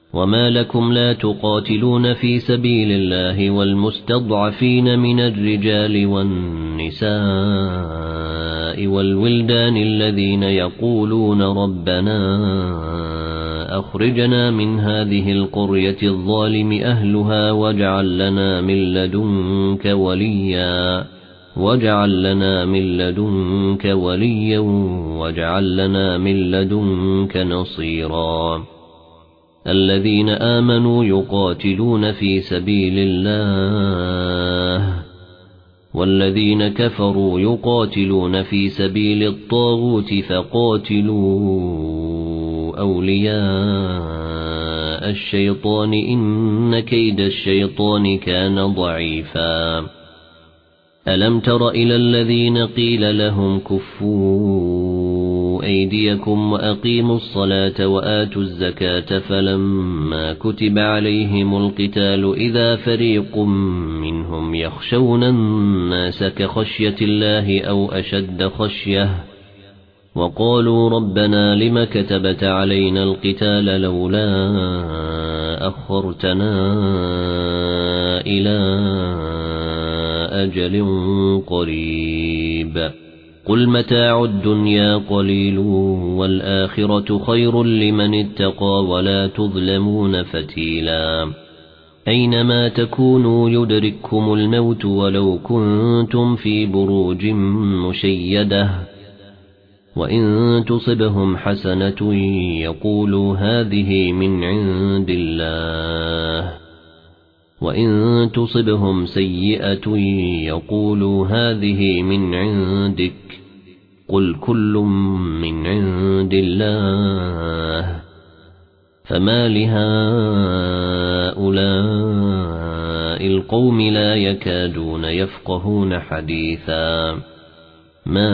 وما لكم لا تقاتلون في سبيل الله والمستضعفين من الرجال والنساء والولدان الذين يقولون ربنا أخرجنا من هذه القرية الظالم أهلها واجعل لنا من لدنك وليا واجعل لنا من لدنك نصيرا الذين آمنوا يقاتلون في سبيل الله والذين كفروا يقاتلون في سبيل الطاغوت فقاتلوا أولياء الشيطان إن كيد الشيطان كان ضعيفا ألم تر إلى الذين قيل لهم كفوا أيديكم وأقيموا الصلاة وآتوا الزكاة فلما كتب عليهم القتال إذا فريق منهم يخشون الناس كخشية الله أو أشد خشية وقالوا ربنا لم كتبت علينا القتال لولا أخرتنا إلى أجل قريب قل متاع الدنيا قليل والآخرة خير لمن اتقى ولا تظلمون فتيلا أينما تكونوا يدرككم الموت ولو كنتم في بروج مشيدة وإن تصبهم حسنة يقولوا هذه من عند الله وإن تصبهم سيئة يقولوا هذه من عندك قل كل من عند الله فما لهؤلاء القوم لا يكادون يفقهون حديثا ما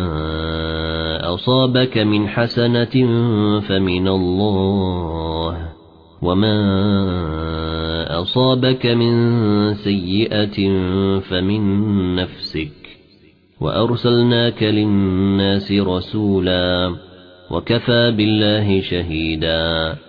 أصابك من حسنة فمن الله وما أصابك من سيئة فمن نفسك وأرسلناك للناس رسولا وكفى بالله شهيدا